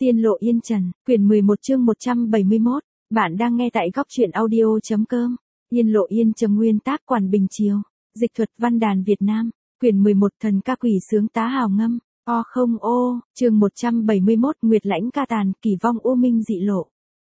Tiên lộ yên trần, quyển 11 chương 171, bạn đang nghe tại góc truyện audio.com. Yên lộ yên trần, nguyên tác Quản Bình Chiều, dịch thuật Văn đàn Việt Nam, quyển 11 thần ca quỷ sướng tá hào ngâm, chương 171 Nguyệt lãnh ca tàn, kỳ vong u minh dị lộ.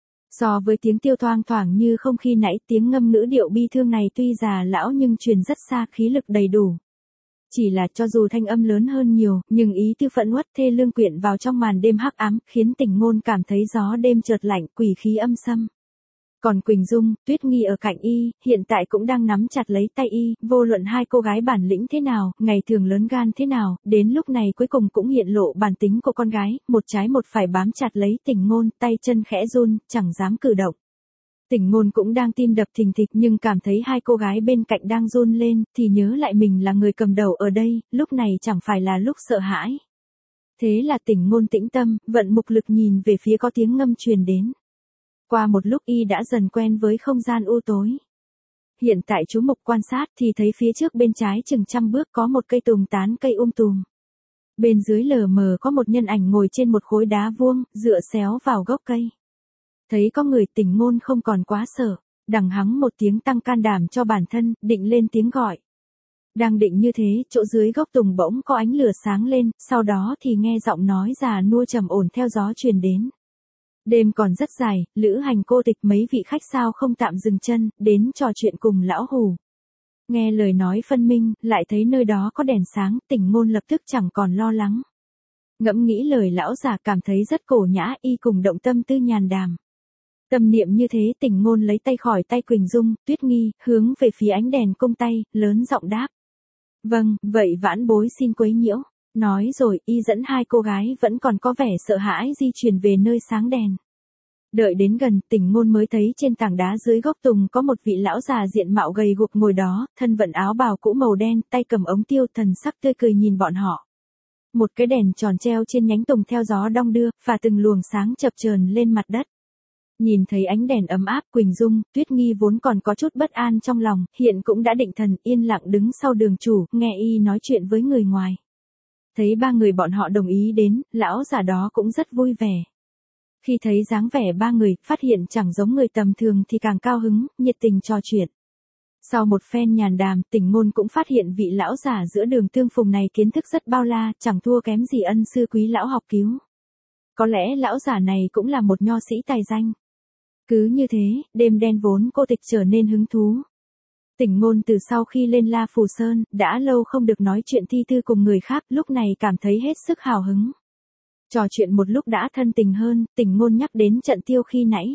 So với tiếng tiêu thoang thoảng như không khi nãy, tiếng ngâm ngữ điệu bi thương này tuy già lão nhưng truyền rất xa, khí lực đầy đủ. Chỉ là cho dù thanh âm lớn hơn nhiều, nhưng ý tư phẫn uất thê lương quyện vào trong màn đêm hắc ám, khiến Tình Ngôn cảm thấy gió đêm chợt lạnh, quỷ khí âm xâm. Còn Quỳnh Dung, Tuyết Nghi ở cạnh y, hiện tại cũng đang nắm chặt lấy tay y, vô luận hai cô gái bản lĩnh thế nào, ngày thường lớn gan thế nào, đến lúc này cuối cùng cũng hiện lộ bản tính của con gái, một trái một phải bám chặt lấy Tình Ngôn, tay chân khẽ run, chẳng dám cử động. Tình Ngôn cũng đang tim đập thình thịch nhưng cảm thấy hai cô gái bên cạnh đang run lên, thì nhớ lại mình là người cầm đầu ở đây, lúc này chẳng phải là lúc sợ hãi. Thế là Tình Ngôn tĩnh tâm, vận mục lực nhìn về phía có tiếng ngâm truyền đến. Qua một lúc y đã dần quen với không gian u tối. Hiện tại chú mục quan sát thì thấy phía trước bên trái chừng 100 bước có một cây tùng tán cây tùm. Bên dưới lờ mờ có một nhân ảnh ngồi trên một khối đá vuông, dựa xéo vào gốc cây. Thấy có người, Tình Ngôn không còn quá sợ, đằng hắng một tiếng tăng can đảm cho bản thân, định lên tiếng gọi. Đang định như thế, chỗ dưới gốc tùng bỗng có ánh lửa sáng lên, sau đó thì nghe giọng nói già nua trầm ổn theo gió truyền đến. Đêm còn rất dài, lữ hành cô tịch mấy vị khách sao không tạm dừng chân, đến trò chuyện cùng lão hù. Nghe lời nói phân minh, lại thấy nơi đó có đèn sáng, Tình Ngôn lập tức chẳng còn lo lắng. Ngẫm nghĩ lời lão già cảm thấy rất cổ nhã, y cùng động tâm tư nhàn đàm. Tâm niệm như thế, Tình Ngôn lấy tay khỏi tay Quỳnh Dung, Tuyết Nghi, hướng về phía ánh đèn cung tay, lớn giọng đáp. Vâng, vậy vãn bối xin quấy nhiễu. Nói rồi, y dẫn hai cô gái vẫn còn có vẻ sợ hãi di chuyển về nơi sáng đèn. Đợi đến gần, Tình Ngôn mới thấy trên tảng đá dưới gốc tùng có một vị lão già diện mạo gầy guộc ngồi đó, thân vận áo bào cũ màu đen, tay cầm ống tiêu, thần sắc tươi cười nhìn bọn họ. Một cái đèn tròn treo trên nhánh tùng theo gió đong đưa, và từng luồng sáng chập chờn lên mặt đất. Nhìn thấy ánh đèn ấm áp, Quỳnh Dung, Tuyết Nghi vốn còn có chút bất an trong lòng, hiện cũng đã định thần, yên lặng đứng sau đường chủ, nghe y nói chuyện với người ngoài. Thấy ba người bọn họ đồng ý đến, lão già đó cũng rất vui vẻ. Khi thấy dáng vẻ ba người, phát hiện chẳng giống người tầm thường thì càng cao hứng, nhiệt tình trò chuyện. Sau một phen nhàn đàm, Tình Ngôn cũng phát hiện vị lão già giữa đường tương phùng này kiến thức rất bao la, chẳng thua kém gì ân sư quý lão học cứu. Có lẽ lão già này cũng là một nho sĩ tài danh. Cứ như thế, đêm đen vốn cô tịch trở nên hứng thú. Tình Ngôn từ sau khi lên La Phù Sơn, đã lâu không được nói chuyện thi thư cùng người khác, lúc này cảm thấy hết sức hào hứng. Trò chuyện một lúc đã thân tình hơn, Tình Ngôn nhắc đến trận tiêu khi nãy.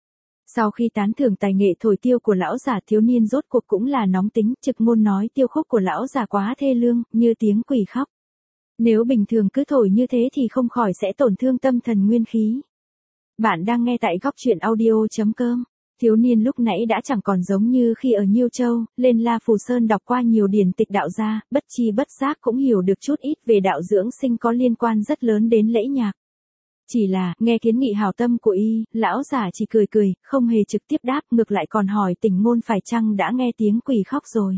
Sau khi tán thưởng tài nghệ thổi tiêu của lão già, thiếu niên rốt cuộc cũng là nóng tính, trực ngôn nói tiêu khúc của lão già quá thê lương, như tiếng quỷ khóc. Nếu bình thường cứ thổi như thế thì không khỏi sẽ tổn thương tâm thần nguyên khí. Bạn đang nghe tại góc truyện audio.com. Thiếu niên lúc nãy đã chẳng còn giống như khi ở Nhiêu Châu, lên La Phù Sơn đọc qua nhiều điển tịch đạo gia, bất chi bất giác cũng hiểu được chút ít về đạo dưỡng sinh có liên quan rất lớn đến lễ nhạc. Chỉ là, nghe kiến nghị hảo tâm của y, lão giả chỉ cười cười, không hề trực tiếp đáp, ngược lại còn hỏi Tình Ngôn phải chăng đã nghe tiếng quỷ khóc rồi.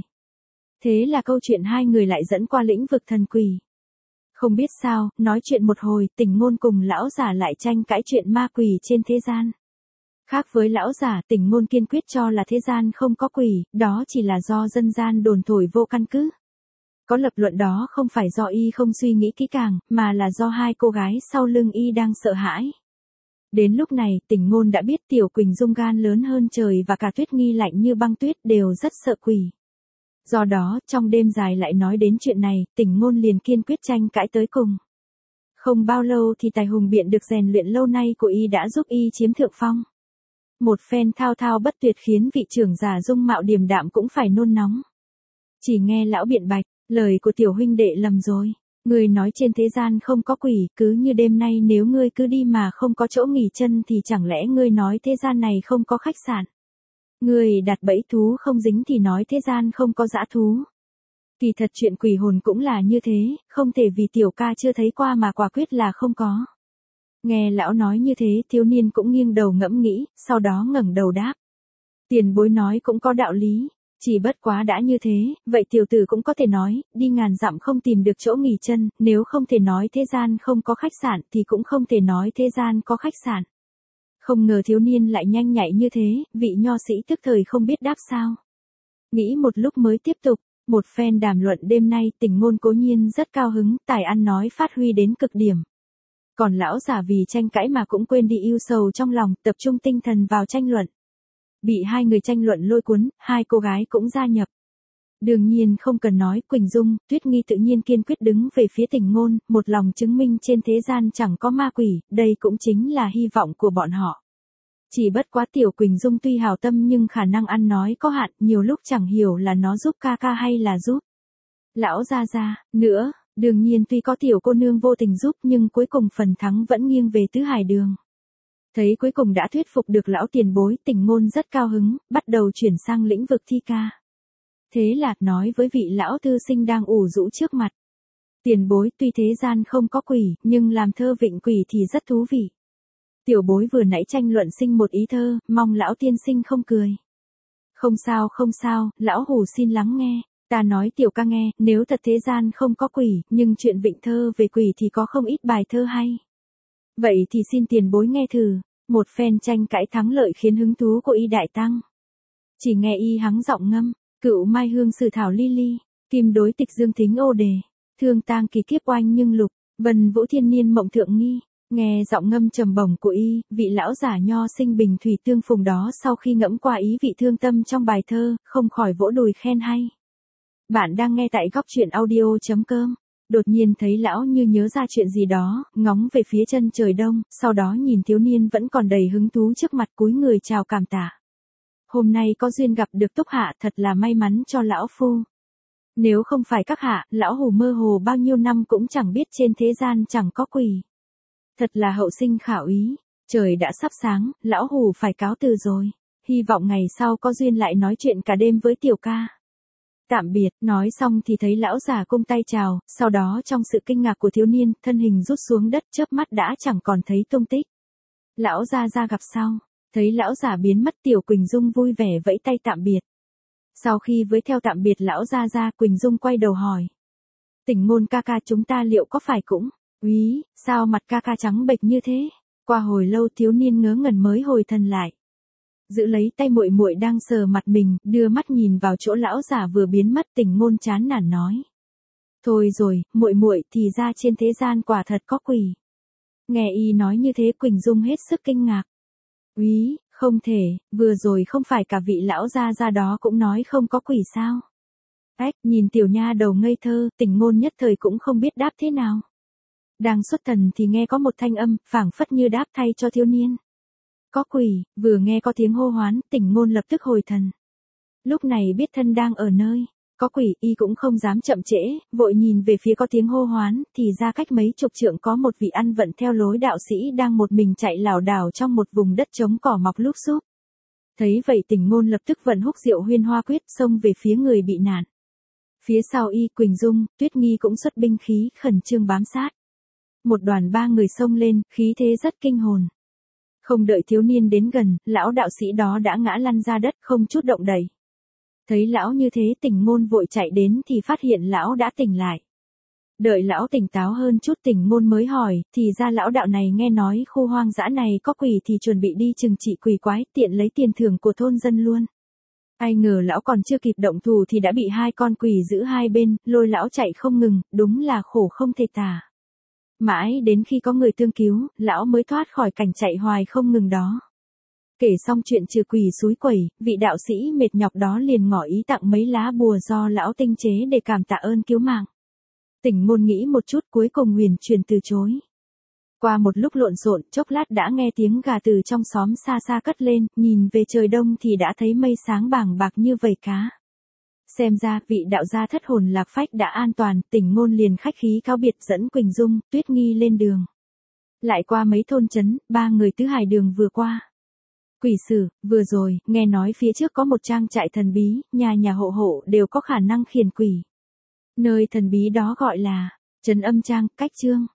Thế là câu chuyện hai người lại dẫn qua lĩnh vực thần quỷ. Không biết sao, nói chuyện một hồi, Tình Ngôn cùng lão giả lại tranh cãi chuyện ma quỷ trên thế gian. Khác với lão giả, Tình Ngôn kiên quyết cho là thế gian không có quỷ, đó chỉ là do dân gian đồn thổi vô căn cứ. Có lập luận đó không phải do y không suy nghĩ kỹ càng, mà là do hai cô gái sau lưng y đang sợ hãi. Đến lúc này, Tình Ngôn đã biết tiểu Quỳnh Dung gan lớn hơn trời và cả Tuyết Nghi lạnh như băng tuyết đều rất sợ quỷ. Do đó, trong đêm dài lại nói đến chuyện này, Tình Ngôn liền kiên quyết tranh cãi tới cùng. Không bao lâu thì tài hùng biện được rèn luyện lâu nay của y đã giúp y chiếm thượng phong. Một phen thao thao bất tuyệt khiến vị trưởng giả dung mạo điềm đạm cũng phải nôn nóng. Chỉ nghe lão biện bạch, lời của tiểu huynh đệ lầm rồi. Ngươi nói trên thế gian không có quỷ, cứ như đêm nay nếu ngươi cứ đi mà không có chỗ nghỉ chân thì chẳng lẽ ngươi nói thế gian này không có khách sạn. Ngươi đặt bẫy thú không dính thì nói thế gian không có dã thú. Kỳ thật chuyện quỷ hồn cũng là như thế, không thể vì tiểu ca chưa thấy qua mà quả quyết là không có. Nghe lão nói như thế, thiếu niên cũng nghiêng đầu ngẫm nghĩ, sau đó ngẩng đầu đáp. Tiền bối nói cũng có đạo lý, Chỉ bất quá đã như thế, vậy tiểu tử cũng có thể nói, đi ngàn dặm không tìm được chỗ nghỉ chân, nếu không thể nói thế gian không có khách sạn thì cũng không thể nói thế gian có khách sạn. Không ngờ thiếu niên lại nhanh nhạy như thế, vị nho sĩ tức thời không biết đáp sao. Nghĩ một lúc mới tiếp tục, một phen đàm luận đêm nay Tỉnh Ngôn cố nhiên rất cao hứng, tài ăn nói phát huy đến cực điểm. Còn lão giả vì tranh cãi mà cũng quên đi ưu sầu trong lòng, tập trung tinh thần vào tranh luận. Bị hai người tranh luận lôi cuốn, hai cô gái cũng gia nhập. Đương nhiên không cần nói, Quỳnh Dung, Tuyết Nghi tự nhiên kiên quyết đứng về phía Tỉnh Ngôn, một lòng chứng minh trên thế gian chẳng có ma quỷ, đây cũng chính là hy vọng của bọn họ. Chỉ bất quá tiểu Quỳnh Dung tuy hảo tâm nhưng khả năng ăn nói có hạn, nhiều lúc chẳng hiểu là nó giúp ca ca hay là giúp lão gia gia, nữa, đương nhiên tuy có tiểu cô nương vô tình giúp nhưng cuối cùng phần thắng vẫn nghiêng về Tứ Hải Đường. Thấy cuối cùng đã thuyết phục được lão tiền bối, Tỉnh Ngôn rất cao hứng, bắt đầu chuyển sang lĩnh vực thi ca. Thế là, nói với vị lão thư sinh đang ủ rũ trước mặt. Tiền bối tuy thế gian không có quỷ, nhưng làm thơ vịnh quỷ thì rất thú vị. Tiểu bối vừa nãy tranh luận sinh một ý thơ, mong lão tiên sinh không cười. Không sao, lão hủ xin lắng nghe. Ta nói tiểu ca nghe, nếu thật thế gian không có quỷ, nhưng chuyện vịnh thơ về quỷ thì có không ít bài thơ hay. Vậy thì xin tiền bối nghe thử, một phen tranh cãi thắng lợi khiến hứng thú của y đại tăng. Chỉ nghe y hắng giọng ngâm, cựu mai hương sử thảo ly ly, kim đối tịch dương thính ô đề, thương tang kỳ kiếp oanh nhưng lục, vân vũ thiên niên mộng thượng nghi. Nghe giọng ngâm trầm bổng của y, vị lão giả nho sinh bình thủy tương phùng đó sau khi ngẫm qua ý vị thương tâm trong bài thơ, không khỏi vỗ đùi khen hay. Bạn đang nghe tại góc truyện audio.com. Đột nhiên thấy lão như nhớ ra chuyện gì đó, ngóng về phía chân trời đông, sau đó nhìn thiếu niên vẫn còn đầy hứng thú trước mặt cúi người chào cảm tạ. Hôm nay có duyên gặp được Túc Hạ thật là may mắn cho lão phu. Nếu không phải các hạ, lão hủ mơ hồ bao nhiêu năm cũng chẳng biết trên thế gian chẳng có quỷ. Thật là hậu sinh khảo ý, trời đã sắp sáng, lão hủ phải cáo từ rồi. Hy vọng ngày sau có duyên lại nói chuyện cả đêm với tiểu ca. Tạm biệt, nói xong thì thấy lão già cung tay chào, sau đó trong sự kinh ngạc của thiếu niên, thân hình rút xuống đất chớp mắt đã chẳng còn thấy tung tích. Lão gia gia gặp sau, thấy lão già biến mất tiểu Quỳnh Dung vui vẻ vẫy tay tạm biệt. Sau khi với theo tạm biệt lão gia gia, Quỳnh Dung quay đầu hỏi. Tỉnh Ngôn ca ca chúng ta liệu có phải cũng, úy, sao mặt ca ca trắng bệch như thế? Qua hồi lâu thiếu niên ngớ ngẩn mới hồi thần lại. Giữ lấy tay muội muội đang sờ mặt mình, đưa mắt nhìn vào chỗ lão già vừa biến mất, Tỉnh Ngôn chán nản nói. Thôi rồi, muội muội thì ra trên thế gian quả thật có quỷ. Nghe y nói như thế Quỳnh Dung hết sức kinh ngạc. Úy, không thể, vừa rồi không phải cả vị lão gia gia đó cũng nói không có quỷ sao? Ếch, nhìn tiểu nha đầu ngây thơ, Tỉnh Ngôn nhất thời cũng không biết đáp thế nào. Đang xuất thần thì nghe có một thanh âm, phảng phất như đáp thay cho thiếu niên. Có quỷ, vừa nghe có tiếng hô hoán, Tỉnh Ngôn lập tức hồi thần. Lúc này biết thân đang ở nơi có quỷ, y cũng không dám chậm trễ, vội nhìn về phía có tiếng hô hoán, thì ra cách mấy chục trượng có một vị ăn vận theo lối đạo sĩ đang một mình chạy lảo đảo trong một vùng đất trống cỏ mọc lúp xúp. Thấy vậy Tỉnh Ngôn lập tức vận húc diệu huyên hoa quyết xông về phía người bị nạn. Phía sau y Quỳnh Dung, Tuyết Nghi cũng xuất binh khí khẩn trương bám sát. Một đoàn ba người xông lên, khí thế rất kinh hồn. Không đợi thiếu niên đến gần, lão đạo sĩ đó đã ngã lăn ra đất không chút động đậy. Thấy lão như thế Tỉnh Ngôn vội chạy đến thì phát hiện lão đã tỉnh lại. Đợi lão tỉnh táo hơn chút Tỉnh Ngôn mới hỏi, thì ra lão đạo này nghe nói khu hoang dã này có quỷ thì chuẩn bị đi trừng trị quỷ quái, tiện lấy tiền thưởng của thôn dân luôn. Ai ngờ lão còn chưa kịp động thủ thì đã bị hai con quỷ giữ hai bên, lôi lão chạy không ngừng, đúng là khổ không thể tả. Mãi đến khi có người tương cứu, lão mới thoát khỏi cảnh chạy hoài không ngừng đó. Kể xong chuyện trừ quỷ xúi quẩy, vị đạo sĩ mệt nhọc đó liền ngỏ ý tặng mấy lá bùa do lão tinh chế để cảm tạ ơn cứu mạng. Tỉnh Ngôn nghĩ một chút cuối cùng huyền truyền từ chối. Qua một lúc lộn xộn, chốc lát đã nghe tiếng gà từ trong xóm xa xa cất lên, nhìn về trời đông thì đã thấy mây sáng bàng bạc như vầy cá. Xem ra vị đạo gia thất hồn lạc phách đã an toàn, Tỉnh Ngôn liền khách khí cáo biệt dẫn Quỳnh Dung, Tuyết Nghi lên đường. Lại qua mấy thôn trấn, ba người Tứ Hải Đường vừa qua. Quỷ sử, vừa rồi, nghe nói phía trước có một trang trại thần bí, nhà nhà hộ hộ đều có khả năng khiển quỷ. Nơi thần bí đó gọi là Trấn Âm Trang, cách Chương.